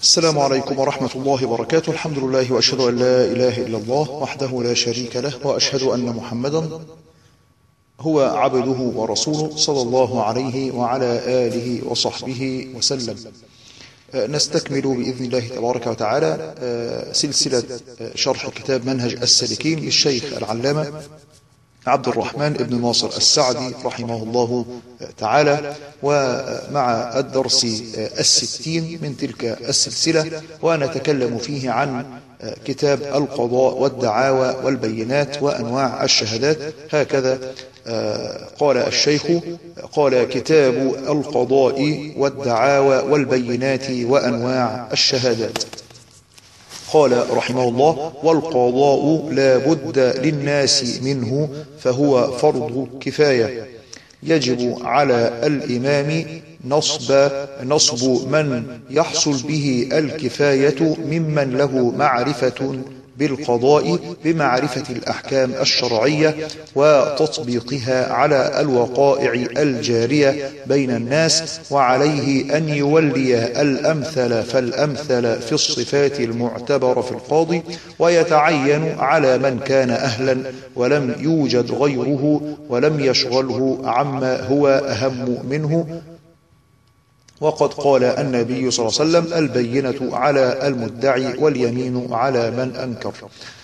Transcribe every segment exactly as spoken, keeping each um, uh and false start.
السلام عليكم ورحمة الله وبركاته. الحمد لله وأشهد أن لا إله إلا الله وحده لا شريك له، وأشهد أن محمدا هو عبده ورسوله صلى الله عليه وعلى آله وصحبه وسلم. نستكمل بإذن الله تبارك وتعالى سلسلة شرح كتاب منهج السالكين للشيخ العلامة عبد الرحمن بن ناصر السعدي رحمه الله تعالى، ومع الدرس الستين من تلك السلسلة، ونتكلم فيه عن كتاب القضاء والدعاوى والبينات وأنواع الشهادات. هكذا قال الشيخ: قال كتاب القضاء والدعاوى والبينات وأنواع الشهادات. قال رحمه الله: والقضاء لا بد للناس منه فهو فرض كفاية، يجب على الإمام نصب نصب من يحصل به الكفاية ممن له معرفة بالقضاء بمعرفة الأحكام الشرعية وتطبيقها على الوقائع الجارية بين الناس، وعليه أن يولي الأمثل فالأمثل في الصفات المعتبرة في القاضي، ويتعين على من كان أهلا ولم يوجد غيره ولم يشغله عما هو أهم منه. وقد قال النبي صلى الله عليه وسلم: البينة على المدعي واليمين على من أنكر.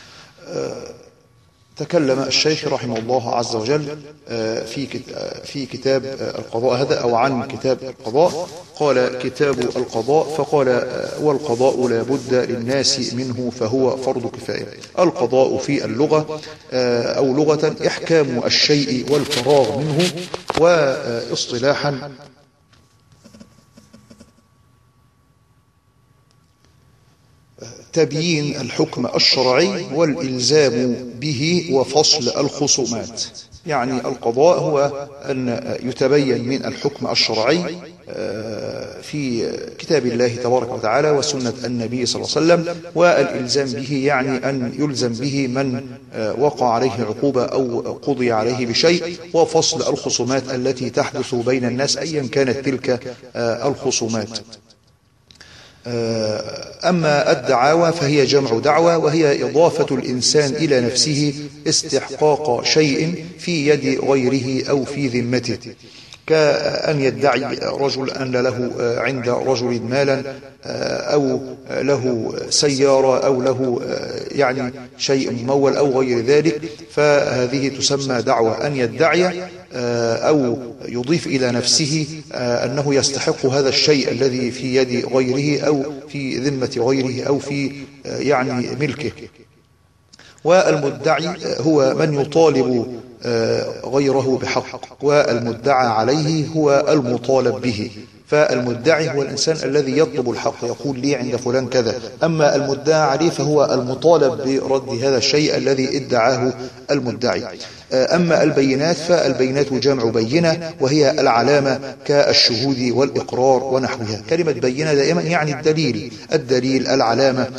تكلم الشيخ رحمه الله عز وجل في في كتاب القضاء هذا، أو عن كتاب القضاء. قال: كتاب القضاء، فقال: والقضاء لا بد للناس منه فهو فرض كفاية. القضاء في اللغة أو لغة إحكام الشيء والفراغ منه، واصطلاحا تبيين الحكم الشرعي والإلزام به وفصل الخصومات. يعني القضاء هو أن يتبين من الحكم الشرعي في كتاب الله تبارك وتعالى وسنة النبي صلى الله عليه وسلم، والإلزام به يعني أن يلزم به من وقع عليه عقوبة أو قضي عليه بشيء، وفصل الخصومات التي تحدث بين الناس أيا كانت تلك الخصومات. أما الدعاوى فهي جمع دعوى، وهي إضافة الإنسان إلى نفسه استحقاق شيء في يد غيره أو في ذمته، كأن يدعي رجل أن له عند رجل مالا أو له سيارة أو له يعني شيء ممول أو غير ذلك، فهذه تسمى دعوة. أن يدعي أو يضيف إلى نفسه أنه يستحق هذا الشيء الذي في يد غيره أو في ذمة غيره أو في يعني ملكه. والمدعي هو من يطالب غيره بحق، والمدعى عليه هو المطالب به. فالمدعي هو الإنسان الذي يطلب الحق، يقول: لي عند فلان كذا. أما المدعى عليه فهو المطالب برد هذا الشيء الذي ادعاه المدعي. أما البينات فالبينات جمع بينة، وهي العلامة كالشهود والإقرار ونحوها. كلمة بينة دائما يعني الدليل، الدليل العلامة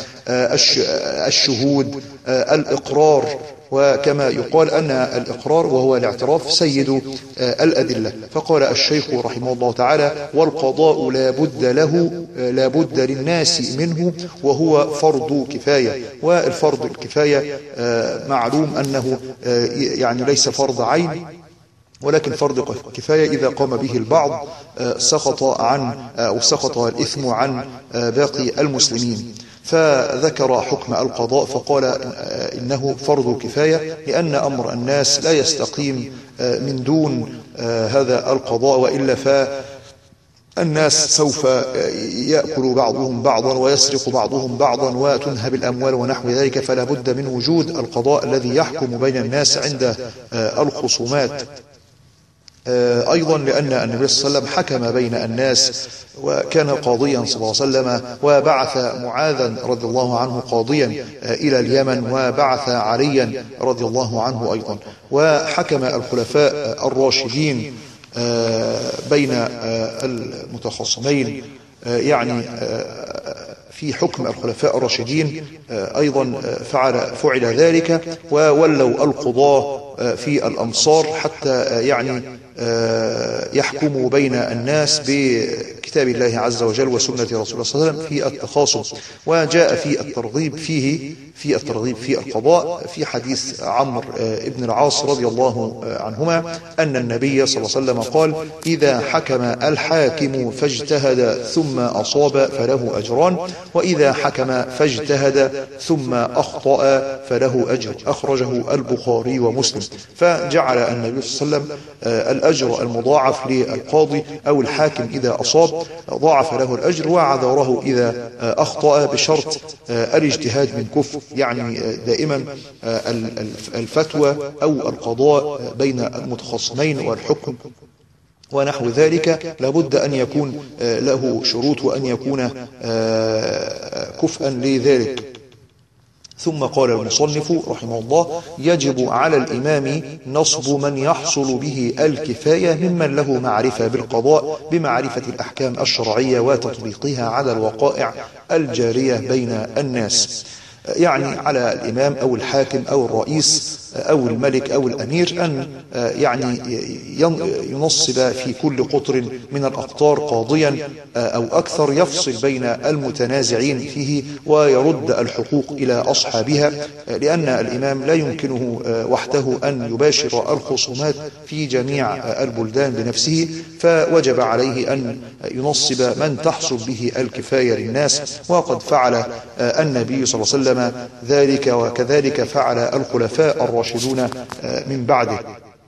الشهود الإقرار. وكما يقال أن الإقرار وهو الاعتراف سيد الأدلة. فقال الشيخ رحمه الله تعالى: والقضاء لا بد له لا بد للناس منه وهو فرض كفاية. والفرض الكفاية معلوم أنه يعني ليس فرض عين، ولكن فرض كفاية إذا قام به البعض سقط عن أو سقط الإثم عن باقي المسلمين. فذكر حكم القضاء فقال إنه فرض كفاية، لأن أمر الناس لا يستقيم من دون هذا القضاء، وإلا فالناس سوف يأكل بعضهم بعضا ويسرق بعضهم بعضا وتنهب الأموال ونحو ذلك. فلا بد من وجود القضاء الذي يحكم بين الناس عند الخصومات. أيضا لأن النبي صلى الله عليه وسلم حكم بين الناس وكان قاضيا صلى الله عليه وسلم، وبعث معاذا رضي الله عنه قاضيا إلى اليمن، وبعث عليا رضي الله عنه أيضا. وحكم الخلفاء الراشدين بين المتخاصمين، يعني في حكم الخلفاء الراشدين أيضا فعل, فعل ذلك، وولوا القضاة في الأمصار حتى يعني يحكموا بين الناس بكتاب الله عز وجل وسنة رسول الله صلى الله عليه وسلم في التخاصم. وجاء في الترغيب فيه في الترغيب في القضاء في حديث عمرو بن العاص رضي الله عنهما أن النبي صلى الله عليه وسلم قال: إذا حكم الحاكم فاجتهد ثم أصاب فله أجران، وإذا حكم فاجتهد ثم أخطأ فله أجر. أخرجه البخاري ومسلم. فجعل النبي صلى الله عليه وسلم الأجر المضاعف للقاضي أو الحاكم إذا أصاب ضاعف له الأجر، وعذره إذا أخطأ بشرط الاجتهاد من كفر. يعني دائما الفتوى أو القضاء بين المتخاصمين والحكم ونحو ذلك لابد أن يكون له شروط وأن يكون كفءا لذلك. ثم قال المصنف رحمه الله: يجب على الإمام نصب من يحصل به الكفاية ممن له معرفة بالقضاء بمعرفة الأحكام الشرعية وتطبيقها على الوقائع الجارية بين الناس. يعني على الإمام أو الحاكم أو الرئيس أو الملك أو الأمير أن يعني ينصب في كل قطر من الأقطار قاضيا أو أكثر يفصل بين المتنازعين فيه ويرد الحقوق إلى أصحابها، لأن الإمام لا يمكنه وحده أن يباشر الخصومات في جميع البلدان بنفسه، فوجب عليه أن ينصب من تحصل به الكفاية للناس. وقد فعل النبي صلى الله عليه وسلم ذلك، وكذلك فعل الخلفاء الراشدون من بعده.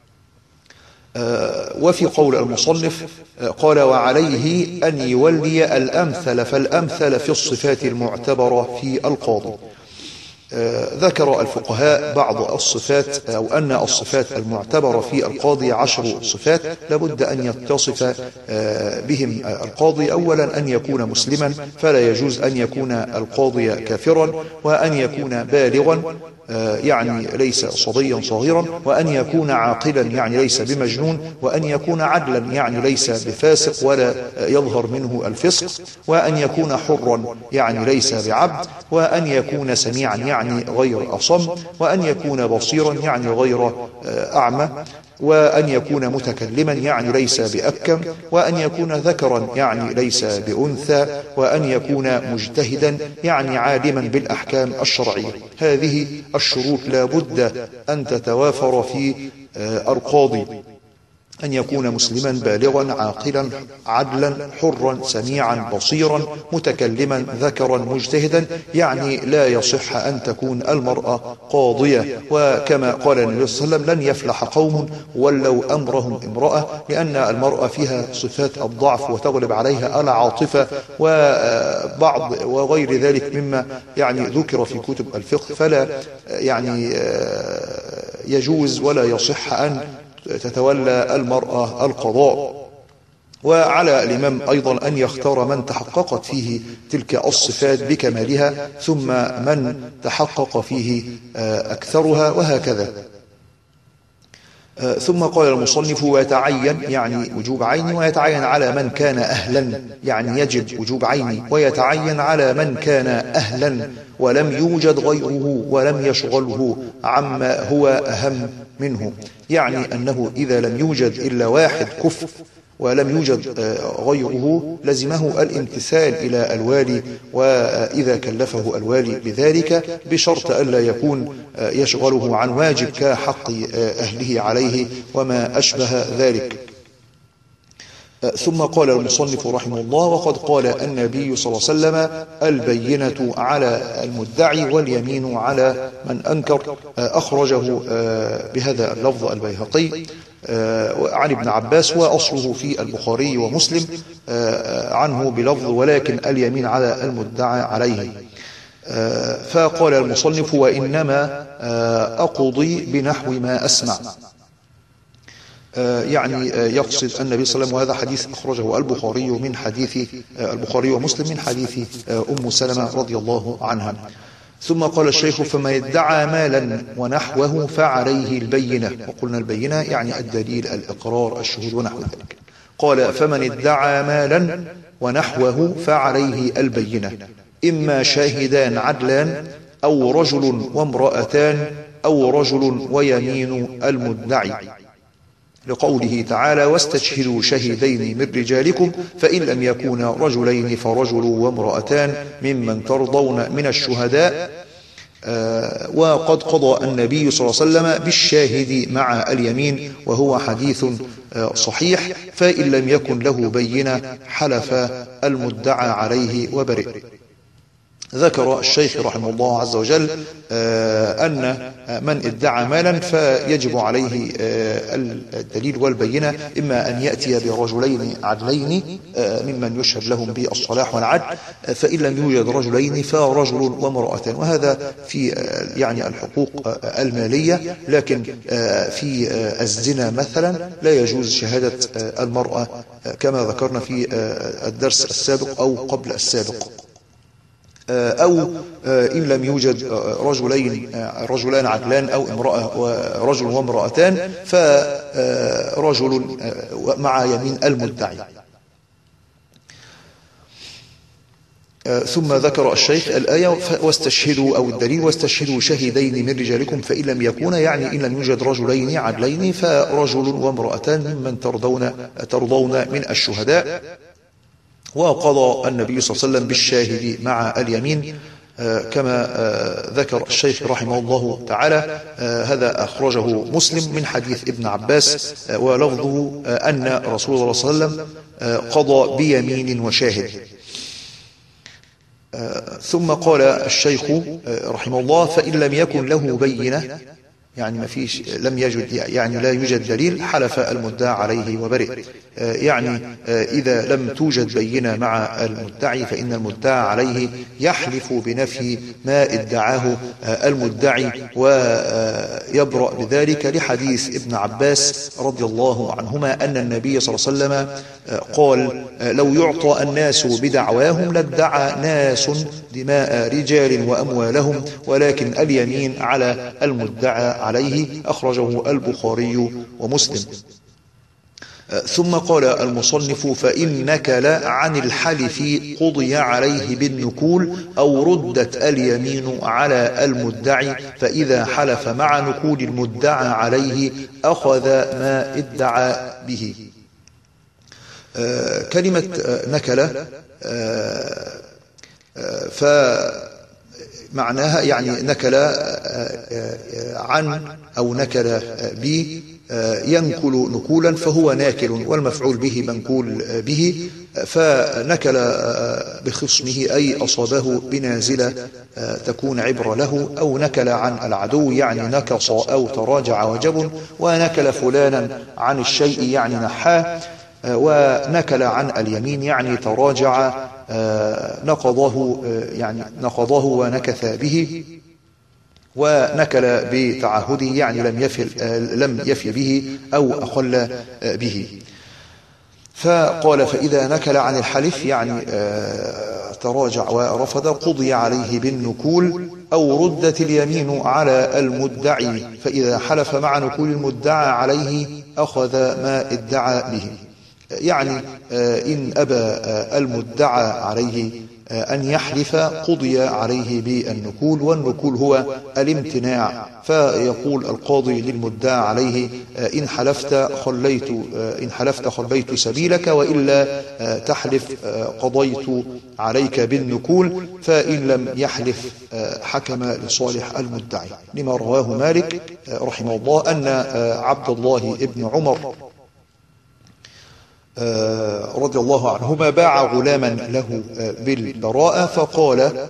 وفي قول المصنف قال: وعليه أن يولي الأمثل فالأمثل في الصفات المعتبرة في القاضي. ذكر الفقهاء بعض الصفات أو أن الصفات المعتبرة في القاضي عشر صفات لابد أن يتصف بهم القاضي. أولا أن يكون مسلما، فلا يجوز أن يكون القاضي كافرا، وأن يكون بالغا يعني ليس صبيا صغيرا، وأن يكون عاقلا يعني ليس بمجنون، وأن يكون عدلا يعني ليس بفاسق ولا يظهر منه الفسق، وأن يكون حرا يعني ليس بعبد، وأن يكون سميعا يعني غير أصم، وأن يكون بصيرا يعني غير أعمى، وأن يكون متكلما يعني ليس بأبكم، وأن يكون ذكرا يعني ليس بأنثى، وأن يكون مجتهدا يعني عالما بالأحكام الشرعية. هذه الشروط لا بد أن تتوافر في القاضي: أن يكون مسلما بالغا عاقلا عدلا حرا سميعا بصيرا متكلما ذكرا مجتهدا. يعني لا يصح أن تكون المرأة قاضية، وكما قال النبي صلى الله عليه وسلم: لن يفلح قوم ولوا أمرهم امرأة، لأن المرأة فيها صفات الضعف وتغلب عليها العاطفة وبعض وغير ذلك مما يعني ذكر في كتب الفقه، فلا يعني يجوز ولا يصح أن تتولى المرأة القضاء. وعلى الإمام أيضا أن يختار من تحققت فيه تلك الصفات بكمالها، ثم من تحقق فيه أكثرها، وهكذا. ثم قال المصنف: ويتعين يعني وجوب عيني، ويتعين على من كان أهلا يعني يجب وجوب عيني، ويتعين على من كان أهلا ولم يوجد غيره ولم يشغله عما هو أهم منه. يعني أنه إذا لم يوجد إلا واحد كفء ولم يوجد غيره لزمه الامتثال إلى الوالي، وإذا كلفه الوالي بذلك بشرط ألا يكون يشغله عن واجب كحق أهله عليه وما أشبه ذلك. ثم قال المصنف رحمه الله: وقد قال النبي صلى الله عليه وسلم: البينة على المدعي واليمين على من أنكر. أخرجه بهذا اللفظ البيهقي عن ابن عباس، وأصله في البخاري ومسلم عنه بلفظ: ولكن اليمين على المدعى عليه. فقال المصنف: وإنما أقضي بنحو ما أسمع. يعني يقصد النبي صلى الله عليه وسلم، وهذا حديث أخرجه البخاري من حديث البخاري ومسلم من حديث أم سلمة رضي الله عنها. ثم قال الشيخ: فما ادعى مالا ونحوه فعليه البينة. وقلنا البينة يعني الدليل، الإقرار، الشهود ونحو ذلك. قال: فمن ادعى مالا ونحوه فعليه البينة، إما شاهدان عدلان أو رجل وامرأتان أو رجل ويمين المدعي، لقوله تعالى: واستشهدوا شهيدين من رجالكم فإن لم يكونا رجلين فرجل وامرأتان ممن ترضون من الشهداء. آه وقد قضى النبي صلى الله عليه وسلم بالشاهد مع اليمين، وهو حديث آه صحيح، فإن لم يكن له بينة حلف المدعى عليه وبرئ. ذكر الشيخ رحمه الله عز وجل آه أن من ادعى مالا فيجب عليه آه الدليل والبينة، إما أن يأتي برجلين عدلين آه ممن يشهد لهم بالصلاح والعدل، فإن لم يوجد رجلين فرجل وامرأتان، وهذا في آه يعني الحقوق آه المالية. لكن آه في آه الزنا مثلا لا يجوز شهادة آه المرأة آه كما ذكرنا في آه الدرس السابق أو قبل السابق. أو إن لم يوجد رجلين رجلان عدلان أو امرأة ورجل وامرأتان فرجل مع يمين المدعي. ثم ذكر الشيخ الآية: واستشهدوا أو الدليل واستشهدوا شهيدين من رجالكم فإن لم يكونا، يعني إن لم يوجد رجلين عدلين فرجل وامرأتان ممن ترضون ترضون من الشهداء. وقضى النبي صلى الله عليه وسلم بالشاهد مع اليمين كما ذكر الشيخ رحمه الله تعالى. هذا أخرجه مسلم من حديث ابن عباس، ولفظه أن رسول الله صلى الله عليه وسلم قضى بيمين وشاهد. ثم قال الشيخ رحمه الله: فإن لم يكن له بينة، يعني ما فيش لم يجد يعني لا يوجد دليل، حلف المدعى عليه وبرئ. يعني إذا لم توجد بينة مع المدعي فإن المدعى عليه يحلف بنفي ما ادعاه المدعي ويبرأ بذلك، لحديث ابن عباس رضي الله عنهما أن النبي صلى الله عليه وسلم قال: لو يعطى الناس بدعواهم لادعى ناس دماء رجال وأموالهم، ولكن اليمين على المدعى عليه. أخرجه البخاري ومسلم. ثم قال المصنف: فإن نكل عن الحلف قضي عليه بالنكول أو ردت اليمين على المدعي، فإذا حلف مع نكول المدعى عليه أخذ ما ادعى به. آه كلمة آه نكل آه آه فمعناها يعني نكل عن أو نكل بي، ينكل نكولا فهو ناكل، والمفعول به منكول به. فنكل بخصمه أي أصابه بنازلة تكون عبرة له، أو نكل عن العدو يعني نكص أو تراجع وجب، ونكل فلانا عن الشيء يعني نحاه، ونكل عن اليمين يعني تراجع نقضه يعني نقضه ونكث به، ونكل بتعهده يعني لم يفل لم يفي به أو أخل به. فقال: فإذا نكل عن الحلف يعني تراجع ورفض قضي عليه بالنكول أو ردت اليمين على المدعي، فإذا حلف مع نكول المدعى عليه أخذ ما ادعى به. يعني إن أبى المدعى عليه أن يحلف قضي عليه بالنكول، والنكول هو الامتناع. فيقول القاضي للمدعى عليه: إن حلفت خليت إن حلفت خليت سبيلك، وإلا تحلف قضيت عليك بالنكول، فإن لم يحلف حكم لصالح المدعي. لما رواه مالك رحمه الله أن عبد الله ابن عمر رضي الله عنهما باع غلاما له بالبراءة، فقال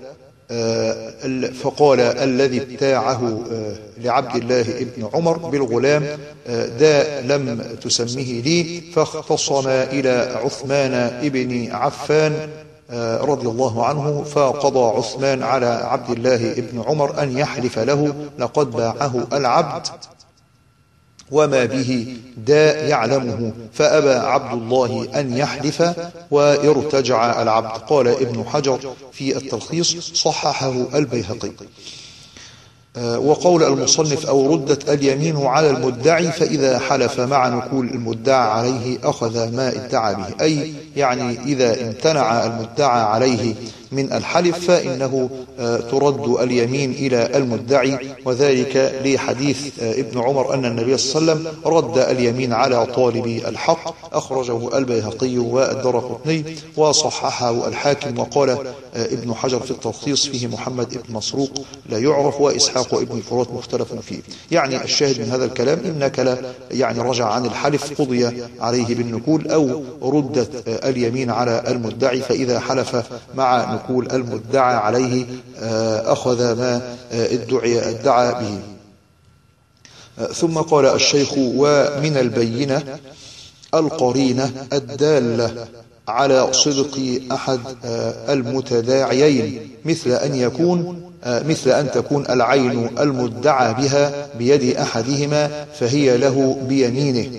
فقال الذي ابتاعه لعبد الله ابن عمر بالغلام: دا لم تسمه لي. فاختصم إلى عثمان ابن عفان رضي الله عنه، فقضى عثمان على عبد الله ابن عمر أن يحلف له: لقد باعه العبد وما به داء يعلمه. فأبى عبد الله أن يحلف وارتجع العبد. قال ابن حجر في التلخيص: صححه البيهقي. وقول المصنف أو ردت اليمين على المدعي فإذا حلف مع نقول المدعى عليه أخذ ما ادعى به، أي يعني إذا امتنع المدعى عليه من الحلف فإنه ترد اليمين إلى المدعي، وذلك لحديث ابن عمر أن النبي صلى الله عليه وسلم رد اليمين على طالب الحق، أخرجه البيهقي والدارقطني وصححه الحاكم. وقال ابن حجر في التلخيص فيه محمد ابن مسروق لا يعرف وإسحاق وابن الفرات مختلف فيه. يعني الشاهد من هذا الكلام إنك لا يعني رجع عن الحلف قضي عليه بالنكول أو ردت اليمين على المدعي فإذا حلف مع نقول المدعى عليه أخذ ما ادعي ادعى به. ثم قال الشيخ ومن البينة القرينة الدالة على صدق أحد المتداعيين مثل أن يكون مثل أن تكون العين المدعى بها بيد أحدهما فهي له بيمينه.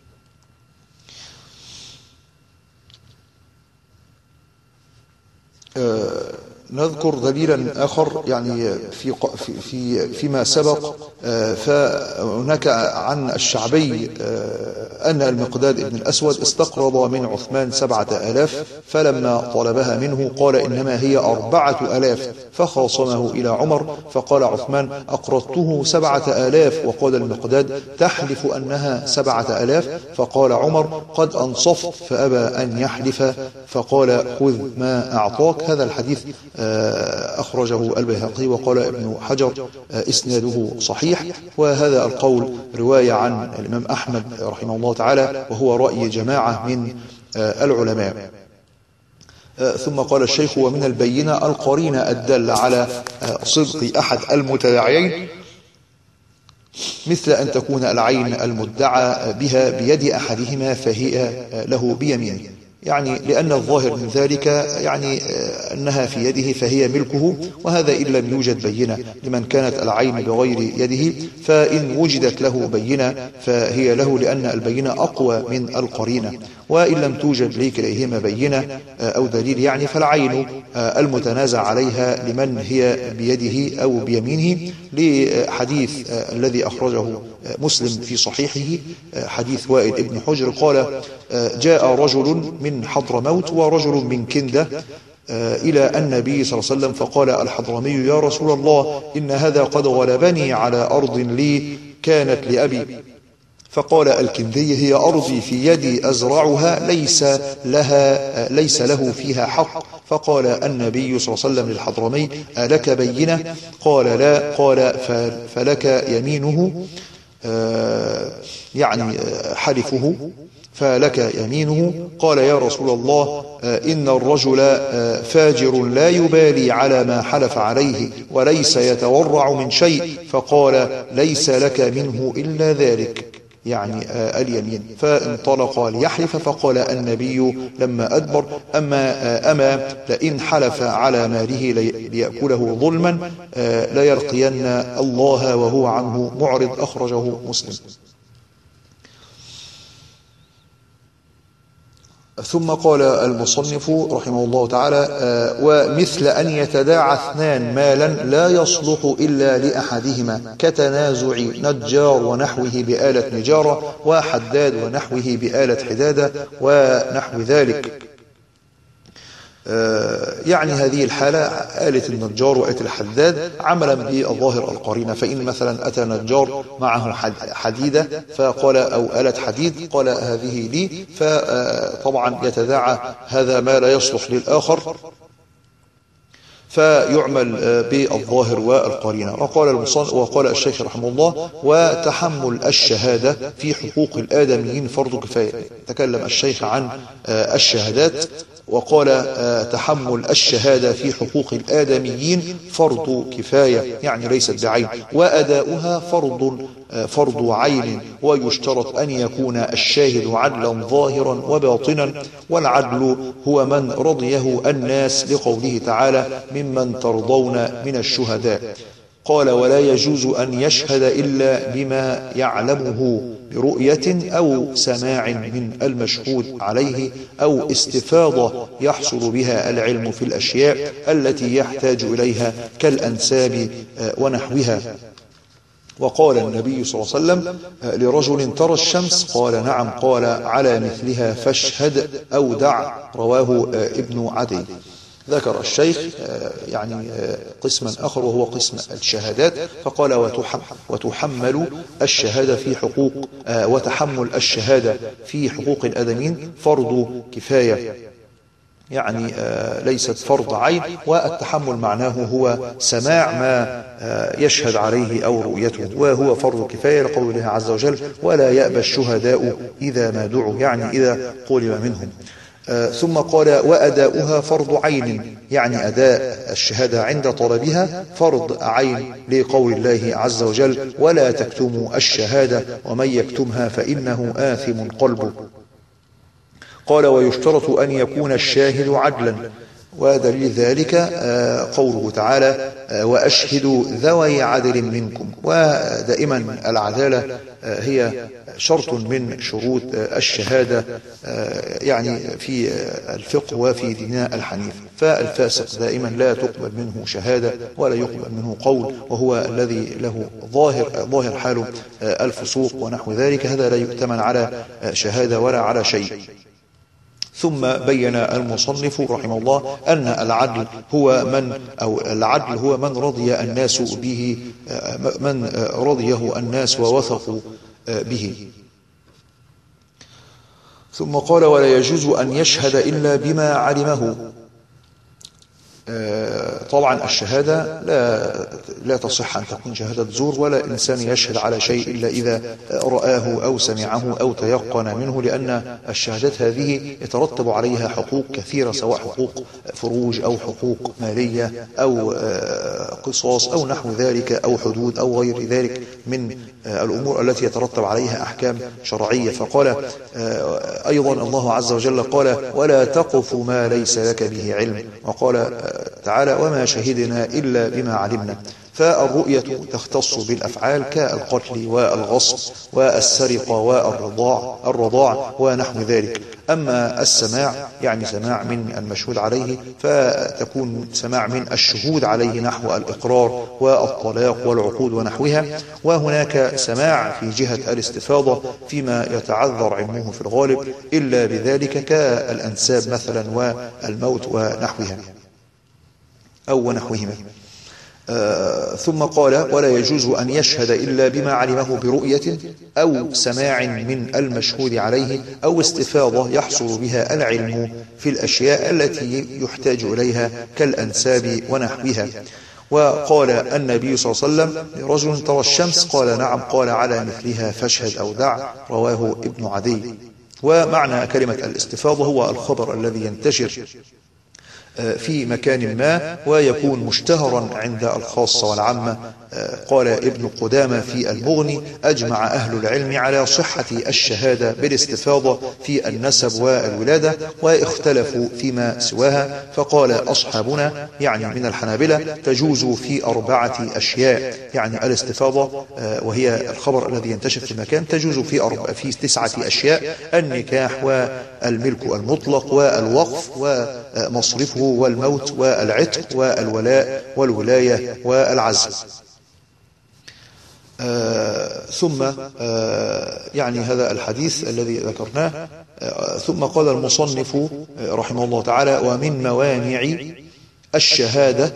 نذكر دليلا آخر يعني في في فيما سبق. فهناك عن الشعبي أن المقداد بن الأسود استقرض من عثمان سبعة آلاف، فلما طلبها منه قال إنما هي أربعة آلاف، فخاصمه إلى عمر فقال عثمان أقرضته سبعة آلاف، وقال المقداد تحلف أنها سبعة آلاف، فقال عمر قد أنصفت، فأبى أن يحلف فقال خذ ما أعطاك. هذا الحديث أخرجه البيهقي، وقال ابن حجر إسناده صحيح، وهذا القول رواية عن الإمام أحمد رحمه الله تعالى، وهو رأي جماعة من العلماء. ثم قال الشيخ ومن البينة القرينة الدالة على صدق أحد المتداعيين مثل أن تكون العين المدعى بها بيد أحدهما فهي له بيمينه، يعني لأن الظاهر من ذلك يعني أنها في يده فهي ملكه، وهذا إن لم يوجد بينة لمن كانت العين بغير يده، فإن وجدت له بينة فهي له لأن البينة أقوى من القرينة، وإن لم توجد لكليهما بينة أو دليل يعني فالعين المتنازع عليها لمن هي بيده أو بيمينه، لحديث الذي أخرجه مسلم في صحيحه حديث وائل ابن حجر قال جاء رجل من حضرموت ورجل من كندة إلى النبي صلى الله عليه وسلم فقال الحضرمي يا رسول الله إن هذا قد غلبني على أرض لي كانت لأبي، فقال الكندي هي أرضي في يدي أزرعها ليس لها ليس له فيها حق، فقال النبي صلى الله عليه وسلم للحضرمي ألك بينة؟ قال لا، قال فلك يمينه يعني حلفه فلك يمينه. قال يا رسول الله إن الرجل فاجر لا يبالي على ما حلف عليه وليس يتورع من شيء، فقال ليس لك منه إلا ذلك يعني اليمين، فانطلق ليحلف فقال النبي لما أدبر أما, أما لئن حلف على ماله ليأكله ظلما ليلقين الله وهو عنه معرض، أخرجه مسلم. ثم قال المصنف رحمه الله تعالى ومثل أن يتداعى اثنان مالا لا يصلح إلا لأحدهما كتنازع نجار ونحوه بآلة نجارة وحداد ونحوه بآلة حدادة ونحو ذلك. يعني هذه الحالة آلة النجار وآلة الحداد عملا بالظاهر القرينة، فإن مثلا أتى نجار معه حديدة فقال أو آلة حديد قال هذه لي، فطبعا يتداعى هذا ما لا يصلح للآخر فيعمل بالظاهر والقرينة. وقال وقال الشيخ رحمه الله وتحمل الشهادة في حقوق الآدميين فرض كفاية. تكلم الشيخ عن الشهادات وقال تحمل الشهادة في حقوق الآدميين فرض كفاية يعني ليست بعين، وأداؤها فرض فرض عين، ويشترط أن يكون الشاهد عدلا ظاهرا وباطنا، والعدل هو من رضيه الناس لقوله تعالى ممن ترضون من الشهداء. قال ولا يجوز أن يشهد إلا بما يعلمه برؤية أو سماع من المشهود عليه أو استفاضة يحصل بها العلم في الأشياء التي يحتاج إليها كالأنساب ونحوها. وقال النبي صلى الله عليه وسلم لرجل ترى الشمس؟ قال نعم. قال على مثلها فاشهد أو دع. رواه ابن عدي. ذكر الشيخ يعني قسما آخر وهو قسم الشهادات، فقال وتحمل الشهادة في حقوق وتحمل الشهادة في حقوق الآدمين فرض كفاية، يعني ليست فرض عين. والتحمل معناه هو سماع ما يشهد عليه أو رؤيته، وهو فرض كفاية لقول الله عز وجل ولا يأبى الشهداء إذا ما دعوا، يعني إذا طلب منهم. ثم قال وأداؤها فرض عين، يعني أداء الشهادة عند طلبها فرض عين لقول الله عز وجل ولا تكتموا الشهادة ومن يكتمها فإنه آثم قلبه. قال ويشترط أن يكون الشاهد عدلا، ودليل ذلك قوله تعالى وأشهدوا ذوي عدل منكم. ودائما العدالة هي شرط من شروط الشهادة يعني في الفقه وفي ديننا الحنيف. فالفاسق دائما لا تقبل منه شهادة ولا يقبل منه قول، وهو الذي له ظاهر ظاهر حاله الفسوق ونحو ذلك، هذا لا يؤتمن على شهادة ولا على شيء. ثم بين المصنف رحمه الله أن العدل هو من أو العدل هو من رضي الناس به، من رضيه الناس ووثقوا به. ثم قال ولا يجوز أن يشهد إلا بما علمه. طبعا الشهادة لا لا تصح أن تكون شهادة زور، ولا إنسان يشهد على شيء إلا إذا رآه أو سمعه أو تيقن منه، لأن الشهادات هذه يترتب عليها حقوق كثيرة، سواء حقوق فروج أو حقوق مالية أو قصاص أو نحو ذلك أو حدود أو غير ذلك من الأمور التي يترتب عليها أحكام شرعية. فقال أيضا الله عز وجل قال ولا تقف ما ليس لك به علم، وقال تعالى وما شهدنا إلا بما علمنا. فالرؤية تختص بالأفعال كالقتل والغصب والسرقة والرضاع الرضاع ونحو ذلك. أما السماع يعني سماع من المشهود عليه، فتكون سماع من الشهود عليه نحو الإقرار والطلاق والعقود ونحوها. وهناك سماع في جهة الاستفاضة فيما يتعذر علمه في الغالب إلا بذلك كالأنساب مثلا والموت ونحوها أو ونحوهما. آه ثم قال ولا يجوز أن يشهد إلا بما علمه برؤية أو سماع من المشهود عليه أو استفاضة يحصل بها العلم في الأشياء التي يحتاج إليها كالأنساب ونحوها. وقال النبي صلى الله عليه وسلم لرجل ترى الشمس؟ قال نعم. قال على مثلها فاشهد أو دع. رواه ابن عدي. ومعنى كلمة الاستفاضة هو الخبر الذي ينتشر في مكان ما ويكون مشتهرا عند الخاصة والعامة. قال ابن قدامة في المغني أجمع أهل العلم على صحة الشهادة بالاستفاضة في النسب والولادة، واختلفوا فيما سواها. فقال أصحابنا يعني من الحنابلة تجوز في أربعة أشياء، يعني الاستفاضة وهي الخبر الذي ينتشر في المكان تجوز في أربع في تسعة أشياء: النكاح والملك المطلق والوقف ومصرفه والموت والعتق والولاء والولاية والعزل. آه ثم آه يعني هذا الحديث الذي ذكرناه. آه ثم قال المصنف رحمه الله تعالى ومن موانع الشهادة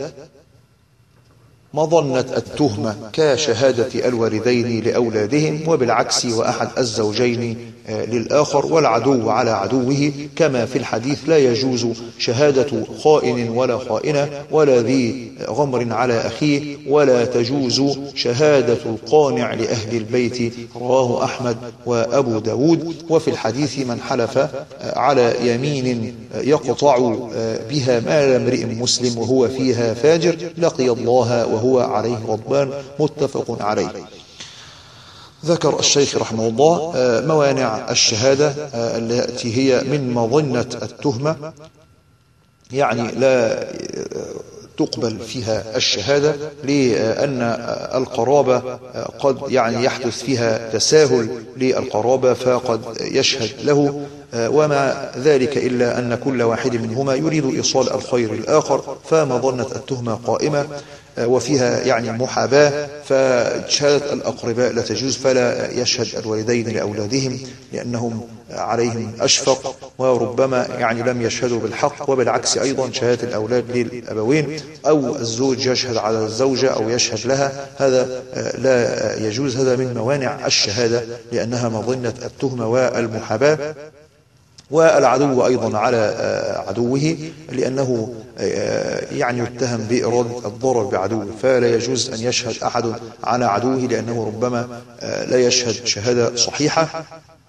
مظنة التهمة كشهادة الوالدين لأولادهم، وبالعكس وأحد الزوجين للآخر، والعدو على عدوه، كما في الحديث لا يجوز شهادة خائن ولا خائنة ولا ذي غمر على أخيه، ولا تجوز شهادة القانع لأهل البيت. رواه أحمد وأبو داود. وفي الحديث من حلف على يمين يقطع بها مال امرئ مسلم وهو فيها فاجر لقي الله وهو عليه غضبان. متفق عليه. ذكر الشيخ رحمه الله موانع الشهادة التي هي من مظنة التهمة، يعني لا تقبل فيها الشهادة، لأن القرابة قد يعني يحدث فيها تساهل للقرابة فقد يشهد له، وما ذلك إلا أن كل واحد منهما يريد إيصال الخير للآخر، فمظنة التهمة قائمة وفيها يعني محاباة، فشهادة الأقرباء لا تجوز، فلا يشهد الوالدين لأولادهم لأنهم عليهم أشفق، وربما يعني لم يشهدوا بالحق، وبالعكس أيضا شهادة الأولاد للأبوين، أو الزوج يشهد على الزوجة أو يشهد لها، هذا لا يجوز، هذا من موانع الشهادة لأنها مظنة التهمة والمحاباة. والعدو أيضا على عدوه لأنه يعني يتهم بإرادة الضرر بعدوه، فلا يجوز أن يشهد أحد على عدوه لأنه ربما لا يشهد شهادة صحيحة.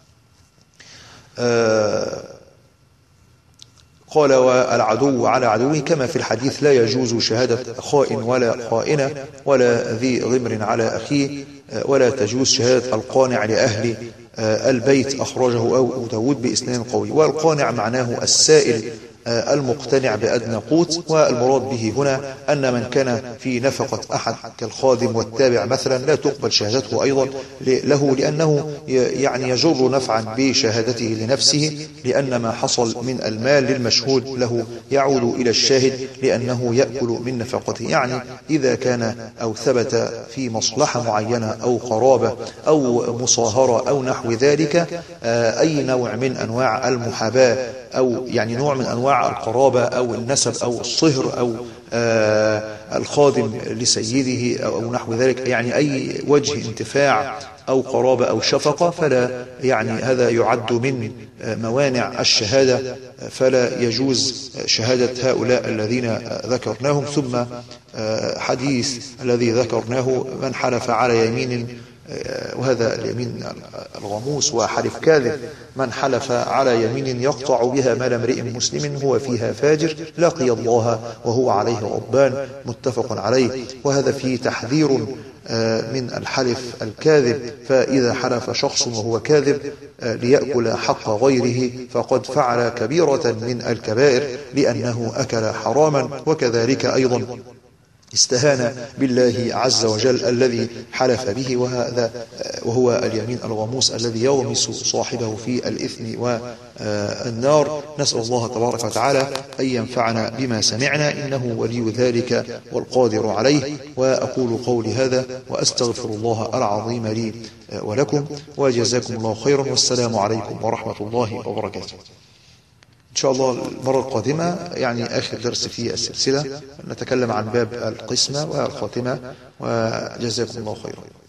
قال والعدو على عدوه، كما في الحديث لا يجوز شهادة خائن ولا خائنة ولا ذي غمر على أخيه، ولا تجوز شهادة القانع لأهل البيت، أخرجه أبو داود بإسناد قوي. والقانع معناه السائل المقتنع بأدنى قوت، والمراد به هنا أن من كان في نفقة أحد كالخادم والتابع مثلا لا تقبل شهادته أيضا له، لأنه يعني يجر نفعا بشهادته لنفسه، لأن ما حصل من المال للمشهود له يعود إلى الشاهد لأنه يأكل من نفقته. يعني إذا كان أو ثبت في مصلحة معينة أو قرابة أو مصاهرة أو نحو ذلك أي نوع من أنواع المحاباة، أو يعني نوع من أنواع القرابة أو النسب أو الصهر أو آه الخادم لسيده أو نحو ذلك، يعني أي وجه انتفاع أو قرابة أو شفقة، فلا يعني هذا يعد من موانع الشهادة، فلا يجوز شهادة هؤلاء الذين ذكرناهم. ثم حديث الذي ذكرناه من حلف على يمين، وهذا اليمين الغموس وحلف كاذب، من حلف على يمين يقطع بها مال امرئ مسلم هو فيها فاجر لقي الله وهو عليه غضبان، متفق عليه. وهذا فيه تحذير من الحلف الكاذب، فإذا حلف شخص وهو كاذب ليأكل حق غيره فقد فعل كبيرة من الكبائر لأنه أكل حراما، وكذلك أيضا استهان بالله عز وجل الذي حلف به، وهذا وهو اليمين الغموس الذي يغمس صاحبه في الإثم والنار. نسأل الله تبارك وتعالى أن ينفعنا بما سمعنا، إنه ولي ذلك والقادر عليه. وأقول قولي هذا وأستغفر الله العظيم لي ولكم، وجزاكم الله خيرا، والسلام عليكم ورحمة الله وبركاته. إن شاء الله المرة القادمة يعني آخر درس في السلسلة نتكلم عن باب القسمة والخاتمة، وجزاكم الله خيرا.